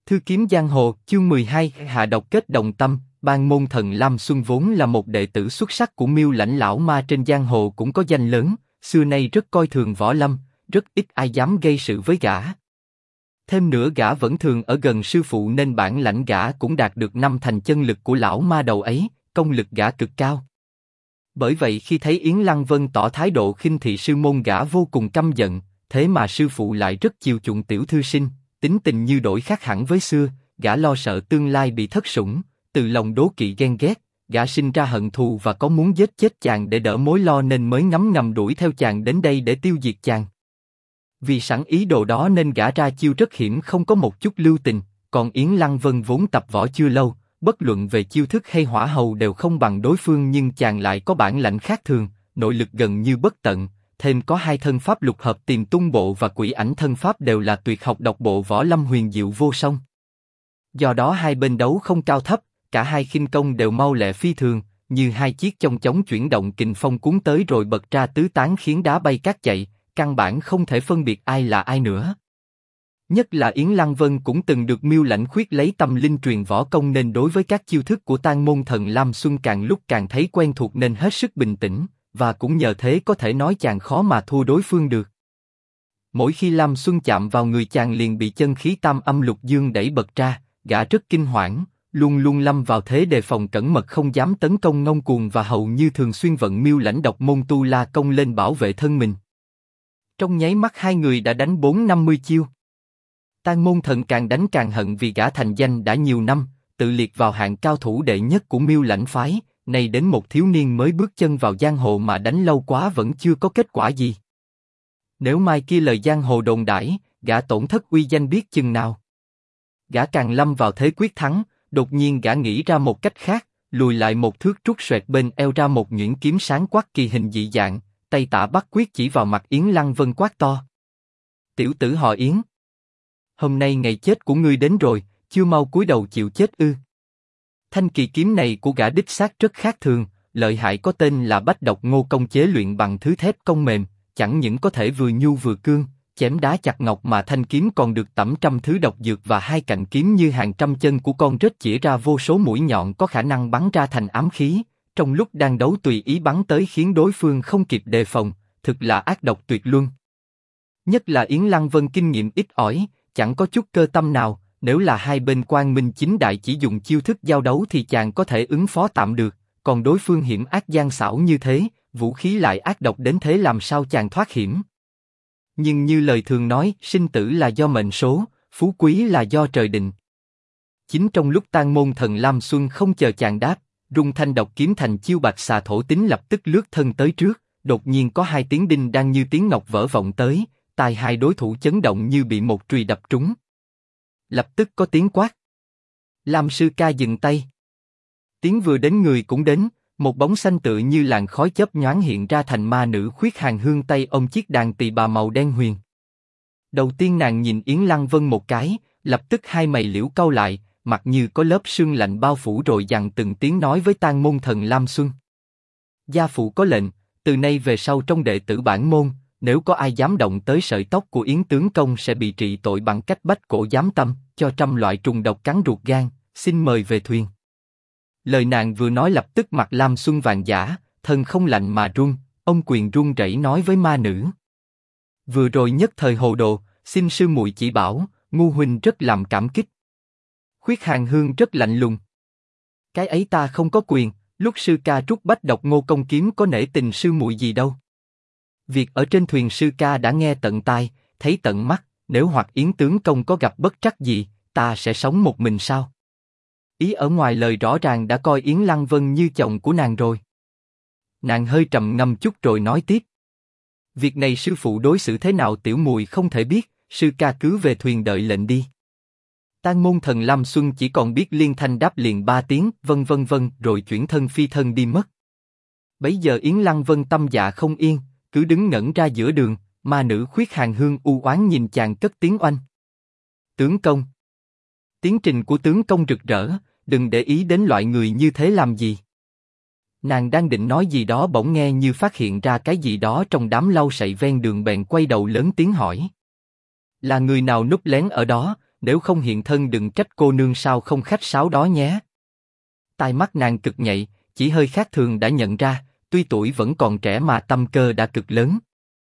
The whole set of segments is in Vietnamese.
Thư kiếm giang hồ, chương 12, hạ độc kết đồng tâm. Ban môn thần Lam Xuân vốn là một đệ tử xuất sắc của Miêu Lãnh lão ma trên giang hồ cũng có danh lớn, xưa nay rất coi thường võ lâm, rất ít ai dám gây sự với gã. Thêm nữa gã vẫn thường ở gần sư phụ nên bản lãnh gã cũng đạt được 5 thành chân lực của lão ma đầu ấy, công lực gã cực cao. Bởi vậy khi thấy Yến Lăng Vân tỏ thái độ khinh thị sư môn gã vô cùng căm giận, thế mà sư phụ lại rất chiều chuộng tiểu thư sinh, tính tình như đổi khác hẳn với xưa, gã lo sợ tương lai bị thất sủng, từ lòng đố kỵ ghen ghét, gã sinh ra hận thù và có muốn giết chết chàng để đỡ mối lo nên mới ngấm ngầm đuổi theo chàng đến đây để tiêu diệt chàng. Vì sẵn ý đồ đó nên gã ra chiêu rất hiểm không có một chút lưu tình, còn Yến Lăng Vân vốn tập võ chưa lâu, bất luận về chiêu thức hay hỏa hầu đều không bằng đối phương nhưng chàng lại có bản lãnh khác thường, nội lực gần như bất tận, thêm có 2 thân pháp lục hợp tìm tung bộ và quỷ ảnh thân pháp đều là tuyệt học độc bộ võ lâm huyền diệu vô song. Do đó hai bên đấu không cao thấp, cả hai khinh công đều mau lẹ phi thường, như 2 chiếc chong chóng chuyển động kình phong cuốn tới rồi bật ra tứ tán khiến đá bay cát chạy, căn bản không thể phân biệt ai là ai nữa. Nhất là Yến Lăng Vân cũng từng được Miêu Lãnh khuyết lấy tâm linh truyền võ công nên đối với các chiêu thức của Tang môn thần Lam Xuân càng lúc càng thấy quen thuộc nên hết sức bình tĩnh, và cũng nhờ thế có thể nói chàng khó mà thua đối phương được. Mỗi khi Lam Xuân chạm vào người chàng liền bị chân khí tam âm lục dương đẩy bật ra, gã rất kinh hoảng, luôn luôn lâm vào thế đề phòng cẩn mật không dám tấn công ngông cuồng và hầu như thường xuyên vận Miêu Lãnh độc môn tu la công lên bảo vệ thân mình. Trong nháy mắt hai người đã đánh 4-50 chiêu. Tang môn thần càng đánh càng hận vì gã thành danh đã nhiều năm, tự liệt vào hạng cao thủ đệ nhất của Miêu Lãnh phái, nay đến một thiếu niên mới bước chân vào giang hồ mà đánh lâu quá vẫn chưa có kết quả gì. Nếu mai kia lời giang hồ đồn đãi, gã tổn thất uy danh biết chừng nào. Gã càng lâm vào thế quyết thắng, đột nhiên gã nghĩ ra một cách khác, lùi lại một thước trút xoẹt bên eo ra một nhuyễn kiếm sáng quắc kỳ hình dị dạng, tay tả bắt quyết chỉ vào mặt Yến Lăng Vân quát to: "Tiểu tử họ Yến, hôm nay ngày chết của ngươi đến rồi, chưa mau cúi đầu chịu chết ư?" Thanh kỳ kiếm này của gã đích xác rất khác thường, lợi hại có tên là Bách Độc Ngô Công chế luyện bằng thứ thép công mềm, chẳng những có thể vừa nhu vừa cương, chém đá chặt ngọc mà thanh kiếm còn được tẩm trăm thứ độc dược và 2 cạnh kiếm như hàng trăm chân của con rết chĩa ra vô số mũi nhọn có khả năng bắn ra thành ám khí, trong lúc đang đấu tùy ý bắn tới khiến đối phương không kịp đề phòng, thực là ác độc tuyệt luân. Nhất là Yến Lăng Vân kinh nghiệm ít ỏi, chẳng có chút cơ tâm nào, nếu là hai bên quang minh chính đại chỉ dùng chiêu thức giao đấu thì chàng có thể ứng phó tạm được, còn đối phương hiểm ác gian xảo như thế, vũ khí lại ác độc đến thế làm sao chàng thoát hiểm. Nhưng như lời thường nói, sinh tử là do mệnh số, phú quý là do trời định. Chính trong lúc Tang môn thần Lam Xuân không chờ chàng đáp, rung thanh độc kiếm thành chiêu bạch xà thổ tính lập tức lướt thân tới trước, đột nhiên có 2 tiếng đinh đang như tiếng ngọc vỡ vọng tới, tai hai đối thủ chấn động như bị một chùy đập trúng. Lập tức có tiếng quát: "Lam sư ca dừng tay!" Tiếng vừa đến người cũng đến, một bóng xanh tựa như làn khói chớp nhoáng hiện ra thành ma nữ Khuyết Hàn Hương tay ôm chiếc đàn tỳ bà màu đen huyền. Đầu tiên nàng nhìn Yến Lăng Vân một cái, lập tức hai mày liễu cau lại, mặt như có lớp sương lạnh bao phủ rồi dằn từng tiếng nói với Tang môn thần Lam Xuân: "Gia phụ có lệnh, từ nay về sau trong đệ tử bản môn, nếu có ai dám động tới sợi tóc của Yến tướng công sẽ bị trị tội bằng cách bách cổ giám tâm, cho trăm loại trùng độc cắn ruột gan, xin mời về thuyền." Lời nàng vừa nói lập tức mặt Lam Xuân vàng giả, thân không lạnh mà run, ông quyền run rẩy nói với ma nữ: "Vừa rồi nhất thời hồ đồ, xin sư muội chỉ bảo, ngu huynh rất làm cảm kích." Khuyết Hàn Hương rất lạnh lùng: "Cái ấy ta không có quyền, lúc sư ca trút Bách Độc Ngô Công kiếm có nể tình sư muội gì đâu. Việc ở trên thuyền sư ca đã nghe tận tai, thấy tận mắt, nếu hoặc Yến tướng công có gặp bất trắc gì, ta sẽ sống một mình sao?" Ý ở ngoài lời rõ ràng đã coi Yến Lăng Vân như chồng của nàng rồi. Nàng hơi trầm ngâm chút rồi nói tiếp: "Việc này sư phụ đối xử thế nào tiểu muội không thể biết, sư ca cứ về thuyền đợi lệnh đi." Tang môn thần Lam Xuân chỉ còn biết liên thanh đáp liền 3 tiếng vân vân vân rồi chuyển thân phi thân đi mất. Bấy giờ Yến Lăng Vân tâm dạ không yên, cứ đứng ngẩn ra giữa đường, ma nữ Khuyết Hàn Hương u oán nhìn chàng cất tiếng oanh: "Tướng công, tiến trình của tướng công rực rỡ, đừng để ý đến loại người như thế làm gì." Nàng đang định nói gì đó bỗng nghe như phát hiện ra cái gì đó trong đám lau sậy ven đường bèn quay đầu lớn tiếng hỏi: "Là người nào núp lén ở đó, nếu không hiện thân đừng trách cô nương sao không khách sáo đó nhé. Tai mắt nàng cực nhạy, chỉ hơi khác thường đã nhận ra, tuy tuổi vẫn còn trẻ mà tâm cơ đã cực lớn.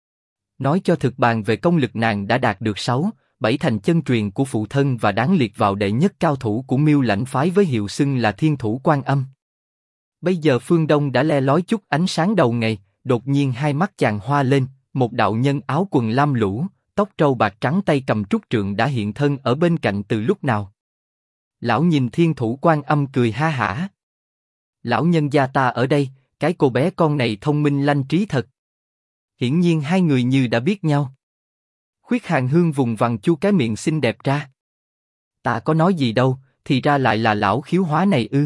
Nói cho thực bàn về công lực nàng đã đạt được 6, 7 thành chân truyền của phụ thân và đáng liệt vào đệ nhất cao thủ của Miêu Lãnh phái với hiệu xưng là Thiên Thủ Quan Âm. Bây giờ phương đông đã le lói chút ánh sáng đầu ngày, đột nhiên hai mắt chàng hoa lên, một đạo nhân áo quần lam lũ, tóc trâu bạc trắng tay cầm trúc trượng đã hiện thân ở bên cạnh từ lúc nào. Lão nhìn Thiên Thủ Quan Âm cười ha hả. Lão nhân gia ta ở đây, cái cô bé con này thông minh lanh trí thật. Hiển nhiên hai người như đã biết nhau. Khuyết Hàn Hương vùng vằng chu cái miệng xinh đẹp ra. Ta có nói gì đâu, thì ra lại là lão khiếu hóa này ư.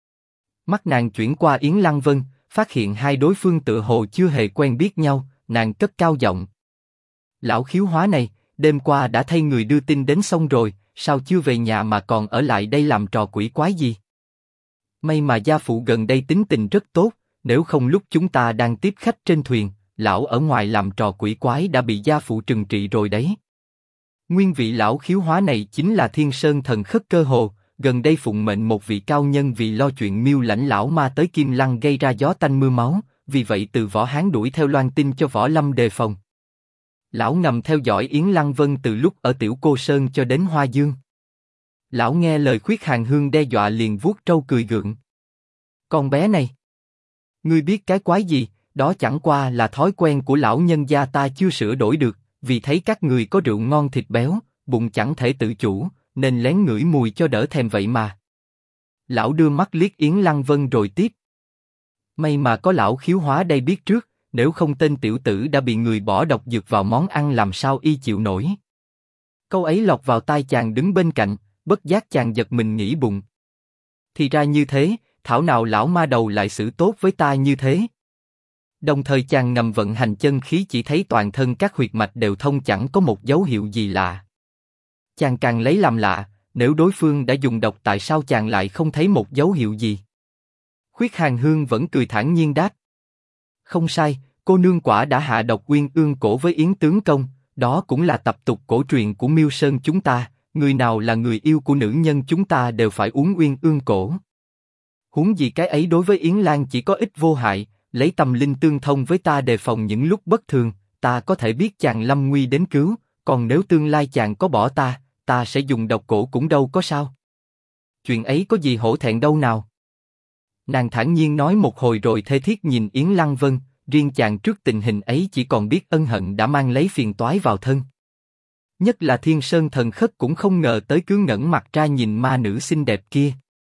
Mắt nàng chuyển qua Yến Lăng Vân, phát hiện hai đối phương tựa hồ chưa hề quen biết nhau, nàng cất cao giọng. Lão khiếu hóa này, đêm qua đã thay người đưa tin đến xong rồi, sao chưa về nhà mà còn ở lại đây làm trò quỷ quái gì? May mà gia phụ gần đây tính tình rất tốt, nếu không lúc chúng ta đang tiếp khách trên thuyền, lão ở ngoài làm trò quỷ quái đã bị gia phụ trừng trị rồi đấy. Nguyên vị lão khiếu hóa này chính là Thiên Sơn Thần Khất Cơ Hồ, gần đây phụng mệnh một vị cao nhân vì lo chuyện Miêu Lãnh lão ma tới Kim Lăng gây ra gió tanh mưa máu, vì vậy từ Võ Hán đuổi theo loan tin cho Võ Lâm đề phòng. Lão ngầm theo dõi Yến Lăng Vân từ lúc ở Tiểu Cô Sơn cho đến Hoa Dương. Lão nghe lời Khuyết Hàn Hương đe dọa liền vuốt trâu cười gượng. Con bé này, ngươi biết cái quái gì? Đó chẳng qua là thói quen của lão nhân gia ta chưa sửa đổi được, vì thấy các người có rượu ngon thịt béo, bụng chẳng thể tự chủ, nên lén ngửi mùi cho đỡ thèm vậy mà. Lão đưa mắt liếc Yến Lăng Vân rồi tiếp. May mà có lão khiếu hóa đây biết trước, nếu không tên tiểu tử đã bị người bỏ độc dược vào món ăn làm sao y chịu nổi. Câu ấy lọt vào tai chàng đứng bên cạnh, bất giác chàng giật mình nghĩ bụng. Thì ra như thế, thảo nào lão ma đầu lại xử tốt với ta như thế. Đồng thời chàng ngầm vận hành chân khí chỉ thấy toàn thân các huyệt mạch đều thông chẳng có một dấu hiệu gì lạ. Chàng càng lấy làm lạ, nếu đối phương đã dùng độc tại sao chàng lại không thấy một dấu hiệu gì? Khuyết Hàn Hương vẫn cười thản nhiên đáp. Không sai, cô nương quả đã hạ độc Uyên Ương Cổ với Yến tướng công, đó cũng là tập tục cổ truyền của Miêu Sơn chúng ta, người nào là người yêu của nữ nhân chúng ta đều phải uống Uyên Ương Cổ. Huống gì cái ấy đối với Yến Lan chỉ có ích vô hại, lấy tâm linh tương thông với ta đề phòng những lúc bất thường, ta có thể biết chàng lâm nguy đến cứu, còn nếu tương lai chàng có bỏ ta sẽ dùng độc cổ cũng đâu có sao. Chuyện ấy có gì hổ thẹn đâu nào. Nàng thản nhiên nói một hồi rồi thê thiết nhìn Yến Lăng Vân, riêng chàng trước tình hình ấy chỉ còn biết ân hận đã mang lấy phiền toái vào thân. Nhất là Thiên Sơn Thần Khất cũng không ngờ tới cứ ngẩng mặt ra nhìn ma nữ xinh đẹp kia.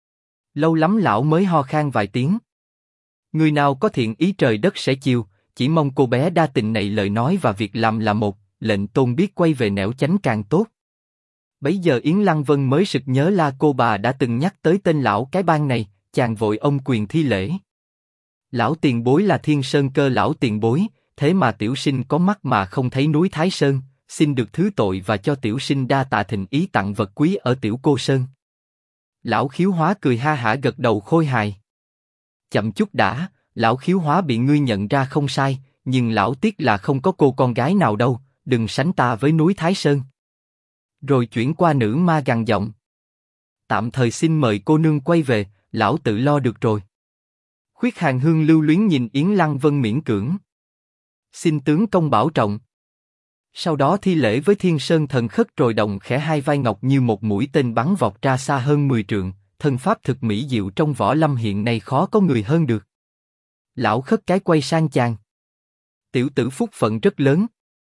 Lâu lắm lão mới ho khan vài tiếng. Người nào có thiện ý trời đất sẽ chiều, chỉ mong cô bé đa tình này lời nói và việc làm là một, lệnh tôn biết quay về nẻo chánh càng tốt. Bấy giờ Yến Lăng Vân mới sực nhớ là cô bà đã từng nhắc tới tên lão cái bang này, chàng vội ôm quyền thi lễ. Lão tiền bối là Thiên Sơn Cơ lão tiền bối, thế mà tiểu sinh có mắt mà không thấy núi Thái Sơn, xin được thứ tội và cho tiểu sinh đa tạ thịnh ý tặng vật quý ở Tiểu Cô Sơn. Lão khiếu hóa cười ha hả gật đầu khôi hài. Chậm chút đã, lão khiếu hóa bị ngươi nhận ra không sai, nhưng lão tiếc là không có cô con gái nào đâu, đừng sánh ta với núi Thái Sơn. Rồi chuyển qua nữ ma gằn giọng. Tạm thời xin mời cô nương quay về, lão tự lo được rồi. Khuyết Hàn Hương lưu luyến nhìn Yến Lăng Vân miễn cưỡng. Xin tướng công bảo trọng. Sau đó thi lễ với Thiên Sơn Thần Khất rồi động khẽ hai vai ngọc như một mũi tên bắn vọt ra xa hơn 10 trượng, thân pháp thực mỹ diệu trong võ lâm hiện nay khó có người hơn được. Lão khất cái quay sang chàng. Tiểu tử phúc phận rất lớn.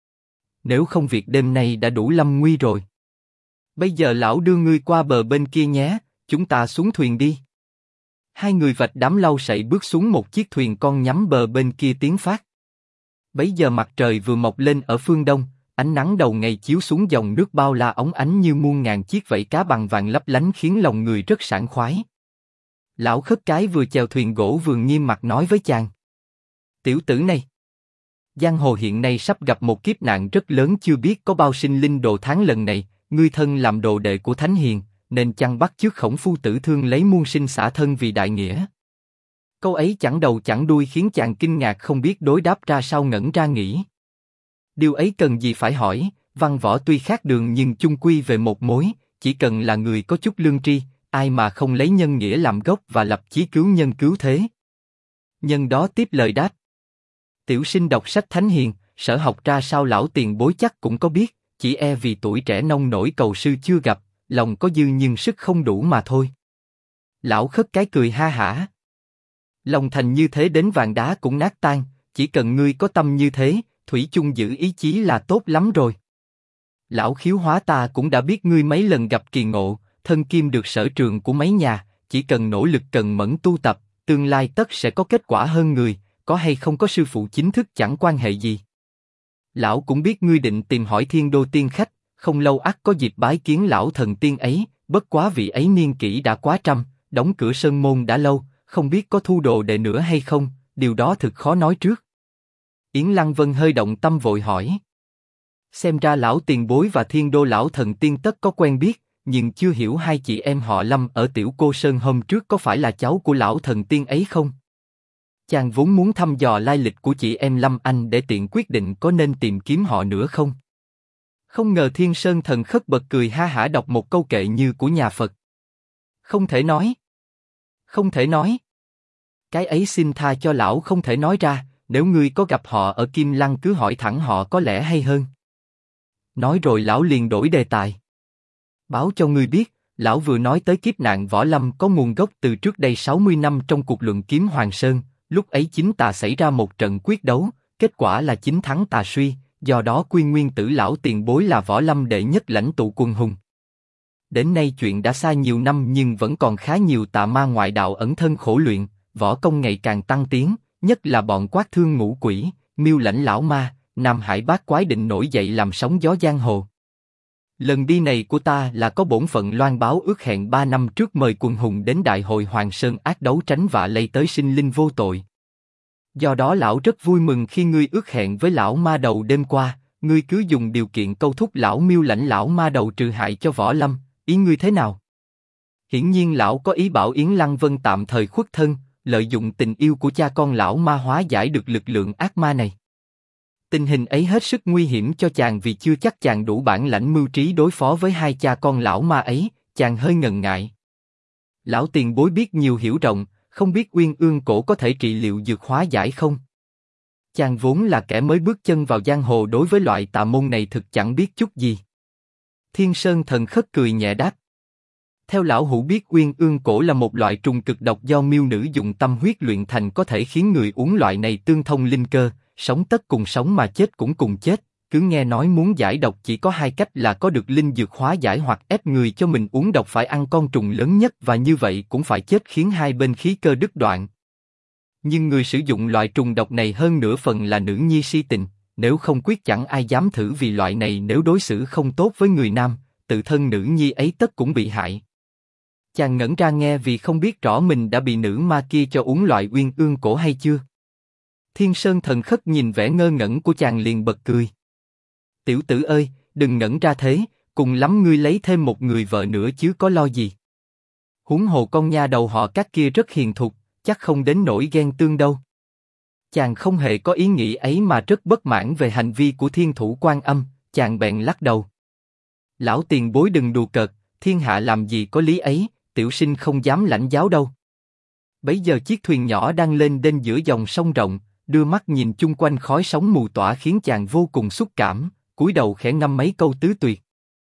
Nếu không việc đêm nay đã đủ lâm nguy rồi. Bây giờ lão đưa ngươi qua bờ bên kia nhé, chúng ta xuống thuyền đi. Hai người vạch đám lau sậy bước xuống một chiếc thuyền con nhắm bờ bên kia tiến phát. Bấy giờ mặt trời vừa mọc lên ở phương đông, ánh nắng đầu ngày chiếu xuống dòng nước bao la óng ánh như muôn ngàn chiếc vảy cá bằng vàng lấp lánh khiến lòng người rất sảng khoái. Lão khất cái vừa chèo thuyền gỗ vừa nghiêm mặt nói với chàng. Tiểu tử này, giang hồ hiện nay sắp gặp một kiếp nạn rất lớn chưa biết có bao sinh linh đồ tháng lần này, ngươi thân làm đồ đệ của Thánh Hiền, nên chăng bắt chước Khổng Phu Tử Thương lấy muôn sinh xả thân vì đại nghĩa. Câu ấy chẳng đầu chẳng đuôi khiến chàng kinh ngạc không biết đối đáp ra sao ngẩn ra nghĩ. Điều ấy cần gì phải hỏi, văn võ tuy khác đường nhưng chung quy về một mối, chỉ cần là người có chút lương tri, ai mà không lấy nhân nghĩa làm gốc và lập chí cứu nhân cứu thế. Nhân đó tiếp lời đáp. Tiểu sinh đọc sách thánh hiền, sở học ra sao lão tiền bối chắc cũng có biết, chỉ e vì tuổi trẻ nông nổi cầu sư chưa gặp, lòng có dư nhưng sức không đủ mà thôi. Lão khất cái cười ha hả. Lòng thành như thế đến vàng đá cũng nát tan, chỉ cần ngươi có tâm như thế, thủy chung giữ ý chí là tốt lắm rồi. Lão Khiếu Hóa ta cũng đã biết ngươi mấy lần gặp kỳ ngộ, thân kim được sở trường của mấy nhà, chỉ cần nỗ lực cần mẫn tu tập, tương lai tất sẽ có kết quả hơn người, có hay không có sư phụ chính thức chẳng quan hệ gì. Lão cũng biết ngươi định tìm hỏi Thiên Đô tiên khách, không lâu ắt có dịp bái kiến lão thần tiên ấy, bất quá vị ấy niên kỷ đã quá trăm, đóng cửa sơn môn đã lâu, không biết có thu đồ đệ nữa hay không, điều đó thực khó nói trước. Yến Lăng Vân hơi động tâm vội hỏi. Xem ra lão tiền bối và Thiên Đô lão thần tiên tất có quen biết, nhưng chưa hiểu hai chị em họ Lâm ở Tiểu Cô Sơn hôm trước có phải là cháu của lão thần tiên ấy không? Chàng vốn muốn thăm dò lai lịch của chị em Lâm Anh để tiện quyết định có nên tìm kiếm họ nữa không. Không ngờ Thiên Sơn Thần Khất bật cười ha hả đọc một câu kệ như của nhà Phật. Không thể nói. Không thể nói. Cái ấy xin tha cho lão không thể nói ra, nếu ngươi có gặp họ ở Kim Lăng cứ hỏi thẳng họ có lẽ hay hơn. Nói rồi lão liền đổi đề tài. Báo cho ngươi biết, lão vừa nói tới kiếp nạn võ lâm có nguồn gốc từ trước đây 60 năm trong cuộc luận kiếm Hoàng Sơn, lúc ấy chính tà xảy ra một trận quyết đấu, kết quả là chính thắng tà suy, do đó quy nguyên tử lão tiền bối là võ lâm đệ nhất lãnh tụ quân hùng. Đến nay chuyện đã xa nhiều năm nhưng vẫn còn khá nhiều tà ma ngoại đạo ẩn thân khổ luyện, võ công ngày càng tăng tiến, nhất là bọn Quát Thương Ngũ Quỷ, Miêu Lãnh Lão Ma, Nam Hải Bát Quái định nổi dậy làm sóng gió giang hồ. Lần đi này của ta là có bổn phận loan báo ước hẹn 3 năm trước mời quần hùng đến đại hội Hoàng Sơn ác đấu tránh vạ lây tới sinh linh vô tội. Do đó lão rất vui mừng khi ngươi ước hẹn với lão ma đầu đêm qua, ngươi cứ dùng điều kiện câu thúc lão Miêu Lãnh Lão Ma đầu trừ hại cho võ lâm, ý ngươi thế nào? Hiển nhiên lão có ý bảo Yến Lăng Vân tạm thời khuất thân, lợi dụng tình yêu của cha con lão ma hóa giải được lực lượng ác ma này. Tình hình ấy hết sức nguy hiểm cho chàng vì chưa chắc chàng đủ bản lãnh mưu trí đối phó với hai cha con lão ma ấy, chàng hơi ngần ngại. Lão tiền bối biết nhiều hiểu rộng, không biết Uyên Ương Cổ có thể trị liệu dược hóa giải không? Chàng vốn là kẻ mới bước chân vào giang hồ đối với loại tà môn này thực chẳng biết chút gì. Thiên Sơn Thần Khất cười nhẹ đáp. Theo lão hữu biết Uyên Ương Cổ là một loại trùng cực độc do miêu nữ dùng tâm huyết luyện thành có thể khiến người uống loại này tương thông linh cơ, sống tất cùng sống mà chết cũng cùng chết. Cứ nghe nói muốn giải độc chỉ có hai cách là có được linh dược hóa giải hoặc ép người cho mình uống độc phải ăn con trùng lớn nhất và như vậy cũng phải chết khiến hai bên khí cơ đứt đoạn. Nhưng người sử dụng loại trùng độc này hơn nửa phần là nữ nhi si tình, nếu không quyết chẳng ai dám thử vì loại này nếu đối xử không tốt với người nam, tự thân nữ nhi ấy tất cũng bị hại. Chàng ngẩn ra nghe vì không biết rõ mình đã bị nữ ma kia cho uống loại Uyên Ương Cổ hay chưa. Thiên Sơn Thần Khất nhìn vẻ ngơ ngẩn của chàng liền bật cười. Tiểu tử ơi, đừng ngẩn ra thế, cùng lắm ngươi lấy thêm một người vợ nữa chứ có lo gì. Huống hồ con nha đầu họ Các kia rất hiền thục, chắc không đến nỗi ghen tương đâu. Chàng không hề có ý nghĩ ấy mà rất bất mãn về hành vi của Thiên Thủ Quan Âm, chàng bèn lắc đầu. Lão tiền bối đừng đùa cợt, thiên hạ làm gì có lý ấy, tiểu sinh không dám lãnh giáo đâu. Bấy giờ chiếc thuyền nhỏ đang lên đên giữa dòng sông rộng, đưa mắt nhìn chung quanh khói sóng mù tỏa khiến chàng vô cùng xúc cảm, cúi đầu khẽ ngâm mấy câu tứ tuyệt.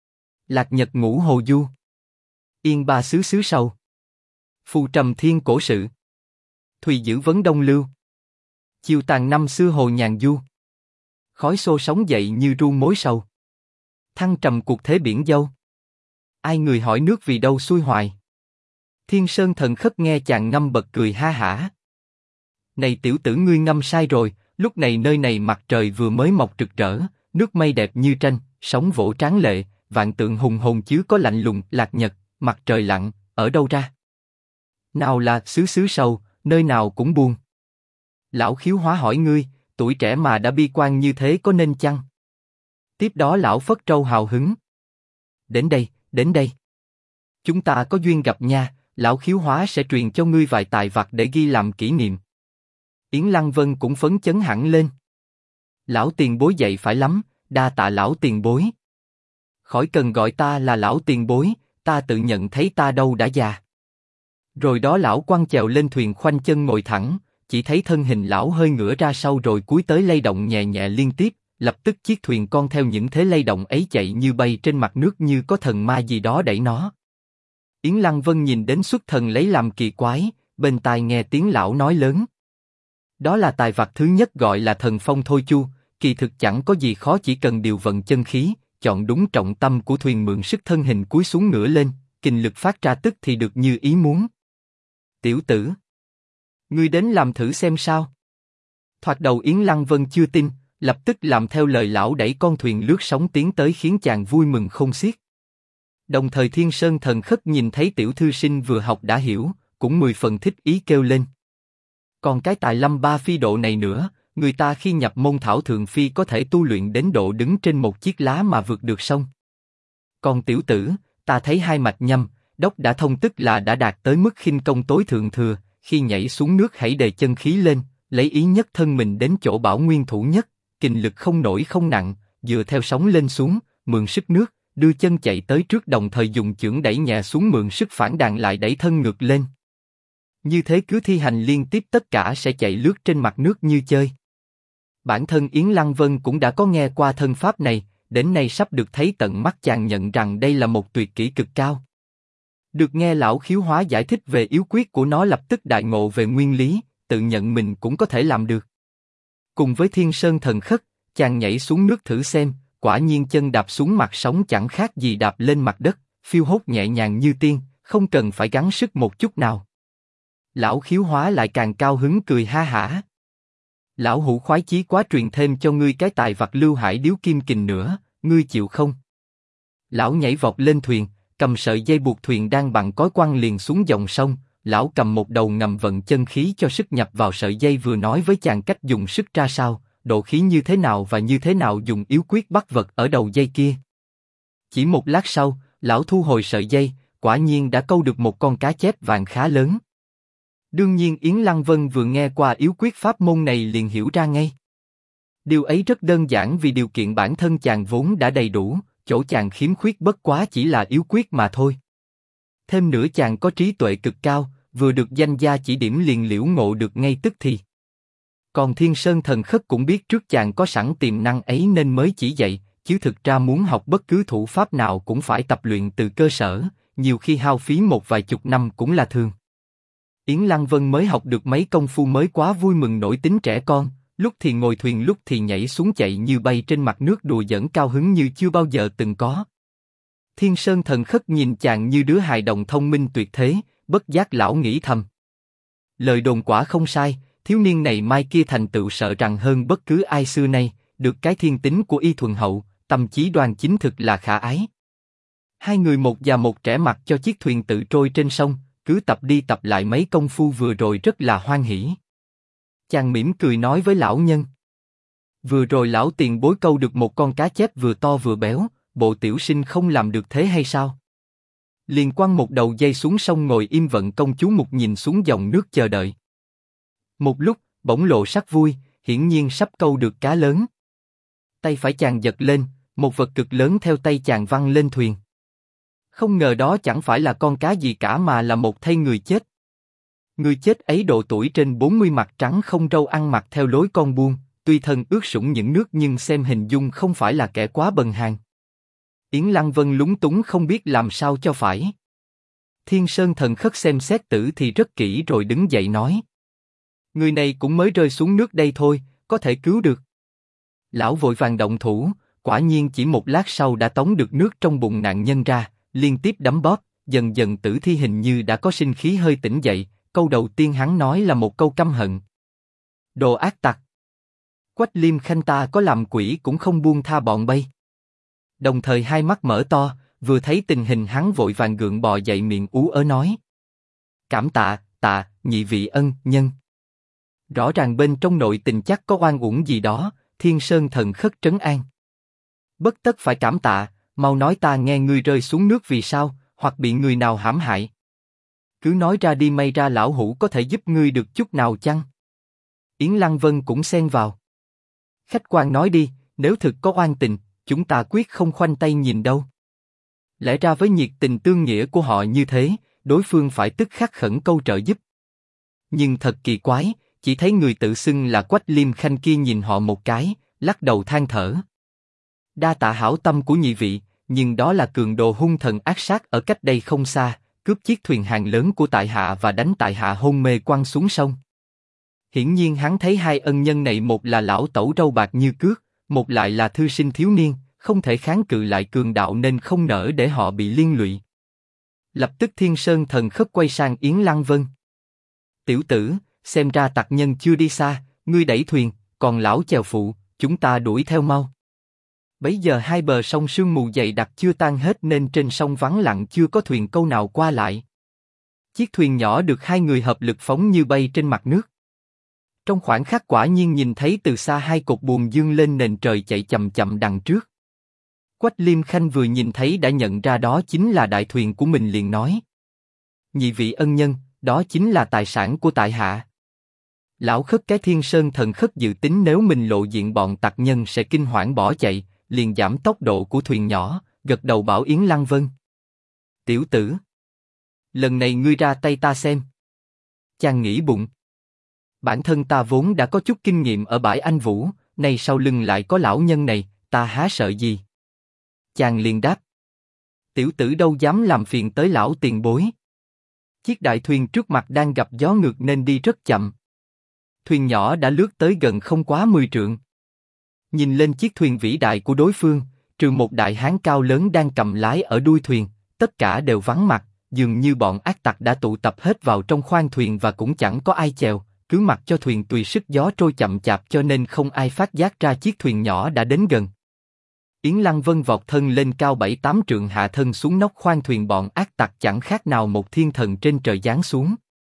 Lạc nhật ngũ hồ du, yên ba xứ xứ sâu, phù trầm thiên cổ sự, thùy giữ vấn đông lưu, chiều tàn năm xưa hồ nhàn du, khói xô sóng dậy như ru mối sầu, thăng trầm cuộc thế biển dâu. Ai người hỏi nước vì đâu xuôi hoài. Thiên Sơn Thần Khất nghe chàng ngâm bật cười ha hả. Này tiểu tử ngươi ngâm sai rồi, lúc này nơi này mặt trời vừa mới mọc rực rỡ, nước mây đẹp như tranh, sóng vỗ tráng lệ, vạn tượng hùng hồn chứ có lạnh lùng, lạc nhật, mặt trời lặn, ở đâu ra? Nào là xứ xứ sầu, nơi nào cũng buồn. Lão Khiếu Hóa hỏi ngươi, tuổi trẻ mà đã bi quan như thế có nên chăng? Tiếp đó lão phất trâu hào hứng. Đến đây, đến đây. Chúng ta có duyên gặp nha, lão Khiếu Hóa sẽ truyền cho ngươi vài tài vặt để ghi làm kỷ niệm. Yến Lăng Vân cũng phấn chấn hẳn lên. Lão tiền bối dạy phải lắm, đa tạ lão tiền bối. Khỏi cần gọi ta là lão tiền bối, ta tự nhận thấy ta đâu đã già. Rồi đó lão quăng chèo lên thuyền khoanh chân ngồi thẳng, chỉ thấy thân hình lão hơi ngửa ra sau rồi cúi tới lay động nhẹ nhẹ liên tiếp, lập tức chiếc thuyền con theo những thế lay động ấy chạy như bay trên mặt nước như có thần ma gì đó đẩy nó. Yến Lăng Vân nhìn đến xuất thần lấy làm kỳ quái, bên tai nghe tiếng lão nói lớn. Đó là tài vật thứ nhất gọi là thần phong thôi chu, kỳ thực chẳng có gì khó, chỉ cần điều vận chân khí, chọn đúng trọng tâm của thuyền, mượn sức thân hình cúi xuống ngửa lên, kình lực phát ra tức thì được như ý muốn. Tiểu tử, ngươi đến làm thử xem sao. Thoạt đầu Yến Lăng Vân chưa tin, lập tức làm theo lời lão đẩy con thuyền lướt sóng tiến tới khiến chàng vui mừng khôn xiết. Đồng thời Thiên Sơn Thần Khất nhìn thấy tiểu thư sinh vừa học đã hiểu, cũng 10 phần thích ý kêu lên. Còn cái tài lâm ba phi độ này nữa, người ta khi nhập môn thảo thường phi có thể tu luyện đến độ đứng trên một chiếc lá mà vượt được sông. Còn tiểu tử, ta thấy hai mạch nhâm, đốc đã thông, tức là đã đạt tới mức khinh công tối thượng thừa, khi nhảy xuống nước hãy đề chân khí lên, lấy ý nhất thân mình đến chỗ bảo nguyên thủ nhất, kình lực không nổi không nặng, dựa theo sóng lên xuống, mượn sức nước, đưa chân chạy tới trước, đồng thời dùng chưởng đẩy nhẹ xuống, mượn sức phản đàn lại đẩy thân ngược lên. Như thế cứ thi hành liên tiếp tất cả sẽ chạy lướt trên mặt nước như chơi. Bản thân Yến Lăng Vân cũng đã có nghe qua thân pháp này, đến nay sắp được thấy tận mắt, chàng nhận rằng đây là một tuyệt kỹ cực cao. Được nghe lão Khiếu Hóa giải thích về yếu quyết của nó, lập tức đại ngộ về nguyên lý, tự nhận mình cũng có thể làm được. Cùng với Thiên Sơn Thần Khất, chàng nhảy xuống nước thử xem, quả nhiên chân đạp xuống mặt sóng chẳng khác gì đạp lên mặt đất, phiêu hốt nhẹ nhàng như tiên, không cần phải gắng sức một chút nào. Lão Khiếu Hóa lại càng cao hứng cười ha hả. Lão hữu khoái chí quá, truyền thêm cho ngươi cái tài vật Lưu Hải Điếu Kim Kình nữa, ngươi chịu không? Lão nhảy vọt lên thuyền, cầm sợi dây buộc thuyền đang bằng cối quăng liền xuống dòng sông. Lão cầm một đầu ngầm vận chân khí cho sức nhập vào sợi dây, vừa nói với chàng cách dùng sức ra sao, độ khí như thế nào và như thế nào dùng yếu quyết bắt vật ở đầu dây kia. Chỉ một lát sau, lão thu hồi sợi dây, quả nhiên đã câu được một con cá chép vàng khá lớn. Đương nhiên Yến Lăng Vân vừa nghe qua yếu quyết pháp môn này liền hiểu ra ngay. Điều ấy rất đơn giản, vì điều kiện bản thân chàng vốn đã đầy đủ, chỗ chàng khiếm khuyết bất quá chỉ là yếu quyết mà thôi. Thêm nữa chàng có trí tuệ cực cao, vừa được danh gia chỉ điểm liền liễu ngộ được ngay tức thì. Còn Thiên Sơn Thần Khất cũng biết trước chàng có sẵn tiềm năng ấy nên mới chỉ dạy, chứ thực ra muốn học bất cứ thủ pháp nào cũng phải tập luyện từ cơ sở, nhiều khi hao phí một vài chục năm cũng là thường. Yến Lăng Vân mới học được mấy công phu mới quá vui mừng nổi tính trẻ con, lúc thì ngồi thuyền lúc thì nhảy xuống chạy như bay trên mặt nước, đùa giỡn cao hứng như chưa bao giờ từng có. Thiên Sơn Thần Khất nhìn chàng như đứa hài đồng thông minh tuyệt thế, bất giác lão nghĩ thầm. Lời đồn quả không sai, thiếu niên này mai kia thành tựu sợ rằng hơn bất cứ ai xưa nay, được cái thiên tính của y thuần hậu, tâm trí đoan chính, thực là khả ái. Hai người một già một trẻ mặc cho chiếc thuyền tự trôi trên sông, cứ tập đi tập lại mấy công phu vừa rồi rất là hoan hỉ. Chàng mỉm cười nói với lão nhân. Vừa rồi lão tiền bối câu được một con cá chép vừa to vừa béo, bộ tiểu sinh không làm được thế hay sao? Liền quăng một đầu dây xuống sông, ngồi im vận công chú mục nhìn xuống dòng nước chờ đợi. Một lúc, bỗng lộ sắc vui, hiển nhiên sắp câu được cá lớn. Tay phải chàng giật lên, một vật cực lớn theo tay chàng văng lên thuyền. Không ngờ đó chẳng phải là con cá gì cả mà là một thây người chết. Người chết ấy độ tuổi trên 40, mặt trắng không râu, ăn mặc theo lối con buôn, tuy thân ướt sũng những nước nhưng xem hình dung không phải là kẻ quá bần hàn. Yến Lăng Vân lúng túng không biết làm sao cho phải. Thiên Sơn Thần Khất xem xét tử thì rất kỹ rồi đứng dậy nói. Người này cũng mới rơi xuống nước đây thôi, có thể cứu được. Lão vội vàng động thủ, quả nhiên chỉ một lát sau đã tống được nước trong bụng nạn nhân ra, liên tiếp đấm bóp, dần dần tử thi hình như đã có sinh khí hơi tỉnh dậy, câu đầu tiên hắn nói là một câu căm hận. Đồ ác tặc! Quách Liêm Khanh ta có làm quỷ cũng không buông tha bọn bay. Đồng thời hai mắt mở to, vừa thấy tình hình hắn vội vàng gượng bò dậy, miệng ú ớ nói. Cảm tạ, nhị vị ân nhân. Rõ ràng bên trong nội tình chắc có oan uổng gì đó, Thiên Sơn Thần Khất trấn an. Bất tất phải cảm tạ, mau nói ta nghe, ngươi rơi xuống nước vì sao, hoặc bị người nào hãm hại. Cứ nói ra đi, may ra lão hữu có thể giúp ngươi được chút nào chăng? Yến Lăng Vân cũng xen vào. Khách quan nói đi, nếu thực có oan tình, chúng ta quyết không khoanh tay nhìn đâu. Lẽ ra với nhiệt tình tương nghĩa của họ như thế, đối phương phải tức khắc khẩn câu trợ giúp. Nhưng thật kỳ quái, chỉ thấy người tự xưng là Quách Liêm Khanh kia nhìn họ một cái, lắc đầu than thở. Đa tạ hảo tâm của nhị vị, nhưng đó là cường đồ hung thần ác sát ở cách đây không xa, cướp chiếc thuyền hàng lớn của tại hạ và đánh tại hạ hôn mê quăng xuống sông. Hiển nhiên hắn thấy hai ân nhân này, một là lão tẩu râu bạc như cước, một lại là thư sinh thiếu niên, không thể kháng cự lại cường đạo nên không nỡ để họ bị liên lụy. Lập tức Thiên Sơn Thần Khất quay sang Yến Lăng Vân. Tiểu tử, xem ra tặc nhân chưa đi xa, ngươi đẩy thuyền, còn lão chèo phụ, chúng ta đuổi theo mau. Bấy giờ hai bờ sông sương mù dày đặc chưa tan hết nên trên sông vắng lặng chưa có thuyền câu nào qua lại. Chiếc thuyền nhỏ được hai người hợp lực phóng như bay trên mặt nước. Trong khoảnh khắc quả nhiên nhìn thấy từ xa hai cột buồm dương lên nền trời chạy chậm chậm đằng trước. Quách Liêm Khanh vừa nhìn thấy đã nhận ra đó chính là đại thuyền của mình, liền nói: nhị vị ân nhân, đó chính là tài sản của tại hạ. Lão Khất cái Thiên Sơn Thần Khất dự tính nếu mình lộ diện bọn tặc nhân sẽ kinh hoảng bỏ chạy, liền giảm tốc độ của thuyền nhỏ, gật đầu bảo Yến Lăng Vân: tiểu tử, lần này ngươi ra tay ta xem. Chàng nghĩ bụng: bản thân ta vốn đã có chút kinh nghiệm ở bãi Anh Vũ, nay sau lưng lại có lão nhân này, ta há sợ gì. Chàng liền đáp: tiểu tử đâu dám làm phiền tới lão tiền bối. Chiếc đại thuyền trước mặt đang gặp gió ngược nên đi rất chậm. Thuyền nhỏ đã lướt tới gần không quá 10 trượng. Nhìn lên chiếc thuyền vĩ đại của đối phương, trừ một đại hán cao lớn đang cầm lái ở đuôi thuyền, tất cả đều vắng mặt, dường như bọn ác tặc đã tụ tập hết vào trong khoang thuyền và cũng chẳng có ai chèo, cứ mặc cho thuyền tùy sức gió trôi chậm chạp cho nên không ai phát giác ra chiếc thuyền nhỏ đã đến gần. Yến Lăng Vân vọt thân lên cao 7-8 trượng, hạ thân xuống nóc khoang thuyền, bọn ác tặc chẳng khác nào một thiên thần trên trời giáng xuống.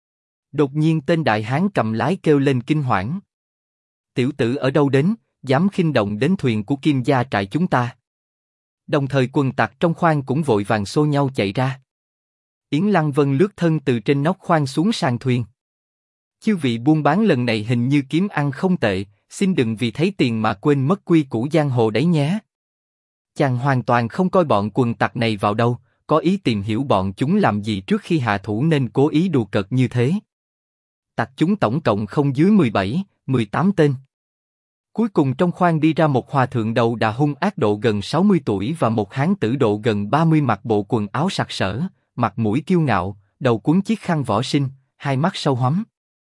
Đột nhiên tên đại hán cầm lái kêu lên kinh hoảng: tiểu tử ở đâu đến, dám khinh động đến thuyền của Kim gia trại chúng ta. Đồng thời quần tặc trong khoang cũng vội vàng xô nhau chạy ra. Yến Lăng Vân lướt thân từ trên nóc khoang xuống sàn thuyền. Chư vị buôn bán lần này hình như kiếm ăn không tệ, xin đừng vì thấy tiền mà quên mất quy củ giang hồ đấy nhé. Chàng hoàn toàn không coi bọn quần tặc này vào đâu, có ý tìm hiểu bọn chúng làm gì trước khi hạ thủ nên cố ý đùa cợt như thế. Tặc chúng tổng cộng không dưới 17-18 tên. Cuối cùng trong khoang đi ra một hòa thượng đầu đà hung ác độ gần 60 tuổi và một hán tử độ gần 30 mặc bộ quần áo sặc sỡ, mặt mũi kiêu ngạo, đầu quấn chiếc khăn võ sinh, hai mắt sâu hoắm.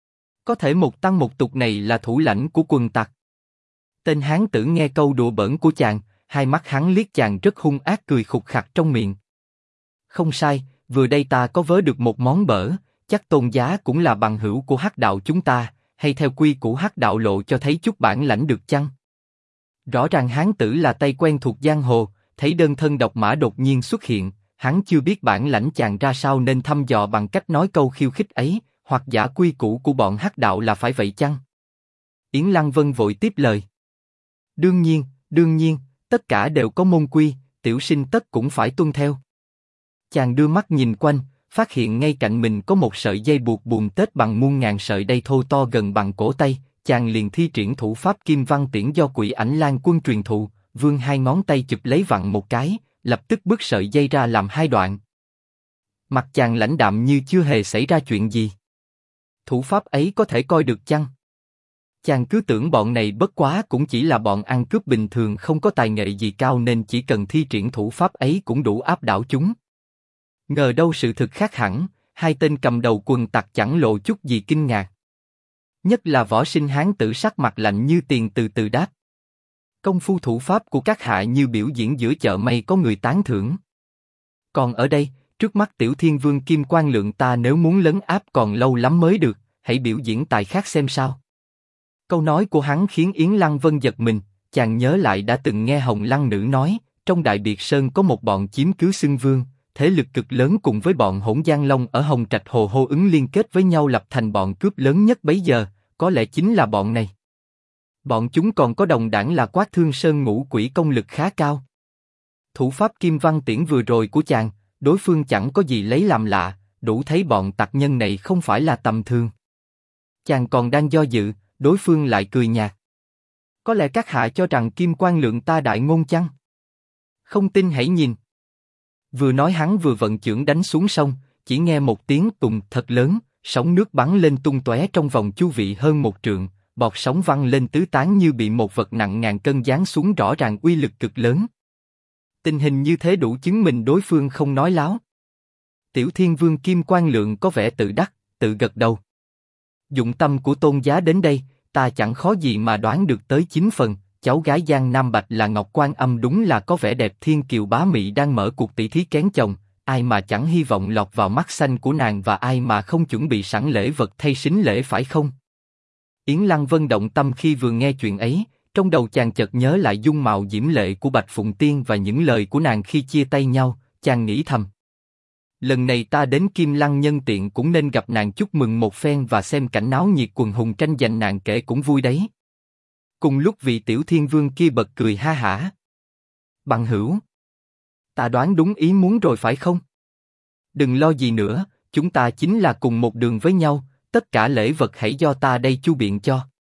Có thể một tăng một tục này là thủ lãnh của quần tặc. Tên hán tử nghe câu đùa bỡn của chàng, hai mắt hắn liếc chàng rất hung ác, cười khục khặc trong miệng. Không sai, vừa đây ta có vớ được một món bở, chắc tôn giá cũng là bằng hữu của Hắc đạo chúng ta, hay theo quy củ Hắc đạo lộ cho thấy chút bản lãnh được chăng? Rõ ràng hán tử là tay quen thuộc giang hồ, thấy đơn thân độc mã đột nhiên xuất hiện, hắn chưa biết bản lãnh chàng ra sao nên thăm dò bằng cách nói câu khiêu khích ấy, hoặc giả quy củ của bọn Hắc đạo là phải vậy chăng? Yến Lăng Vân vội tiếp lời: đương nhiên, tất cả đều có môn quy, tiểu sinh tất cũng phải tuân theo. Chàng đưa mắt nhìn quanh, phát hiện ngay cạnh mình có một sợi dây buộc buồm tết bằng muôn ngàn sợi đay thô to gần bằng cổ tay, chàng liền thi triển thủ pháp Kim Văn Tiễn do Quỷ Ảnh Lan Quân truyền thụ, vươn hai ngón tay chụp lấy vặn một cái, lập tức bứt sợi dây ra làm hai đoạn. Mặt chàng lãnh đạm như chưa hề xảy ra chuyện gì. Thủ pháp ấy có thể coi được chăng? Chàng cứ tưởng bọn này bất quá cũng chỉ là bọn ăn cướp bình thường không có tài nghệ gì cao nên chỉ cần thi triển thủ pháp ấy cũng đủ áp đảo chúng. Ngờ đâu sự thực khác hẳn, hai tên cầm đầu quần tặc chẳng lộ chút gì kinh ngạc. Nhất là võ sinh hán tử sắc mặt lạnh như tiền từ từ đáp: công phu thủ pháp của các hạ như biểu diễn giữa chợ mây có người tán thưởng. Còn ở đây, trước mắt Tiểu Thiên Vương Kim Quang Lượng ta nếu muốn lấn áp còn lâu lắm mới được, hãy biểu diễn tài khác xem sao. Câu nói của hắn khiến Yến Lăng Vân giật mình, chàng nhớ lại đã từng nghe Hồng Lăng Nữ nói, trong Đại Biệt Sơn có một bọn chiếm cứ xưng vương, thế lực cực lớn cùng với bọn Hỗn Giang Long ở Hồng Trạch Hồ hô ứng liên kết với nhau lập thành bọn cướp lớn nhất bấy giờ, có lẽ chính là bọn này. Bọn chúng còn có đồng đảng là Quát Thương Sơn Ngũ Quỷ công lực khá cao. Thủ pháp Kim Văn Tiễn vừa rồi của chàng, đối phương chẳng có gì lấy làm lạ, đủ thấy bọn tặc nhân này không phải là tầm thường. Chàng còn đang do dự, đối phương lại cười nhạt: có lẽ các hạ cho rằng Kim Quang Lượng ta đại ngôn chăng? Không tin hãy nhìn. Vừa nói hắn vừa vận chưởng đánh xuống sông, chỉ nghe một tiếng tùng thật lớn, sóng nước bắn lên tung tóe trong vòng chu vị hơn 1 trượng, bọt sóng văng lên tứ tán như bị một vật nặng ngàn cân giáng xuống, rõ ràng uy lực cực lớn. Tình hình như thế đủ chứng minh đối phương không nói láo. Tiểu Thiên Vương Kim Quang Lượng có vẻ tự đắc, tự gật đầu. Dụng tâm của Tôn giá đến đây, ta chẳng khó gì mà đoán được tới 9 phần. Cháu gái Giang Nam Bạch là Ngọc Quan Âm đúng là có vẻ đẹp thiên kiều bá mị, đang mở cuộc tỷ thí kén chồng, ai mà chẳng hy vọng lọt vào mắt xanh của nàng, và ai mà không chuẩn bị sẵn lễ vật thay sính lễ, phải không? Yến Lăng Vân động tâm khi vừa nghe chuyện ấy, trong đầu chàng chợt nhớ lại dung mạo diễm lệ của Bạch Phụng Tiên và những lời của nàng khi chia tay nhau, chàng nghĩ thầm. Lần này ta đến Kim Lăng nhân tiện cũng nên gặp nàng chúc mừng một phen và xem cảnh náo nhiệt quần hùng tranh giành nàng kể cũng vui đấy. Cùng lúc vị Tiểu Thiên Vương kia bật cười ha hả. Bằng hữu, ta đoán đúng ý muốn rồi phải không? Đừng lo gì nữa, chúng ta chính là cùng một đường với nhau, tất cả lễ vật hãy do ta đây chu biện cho.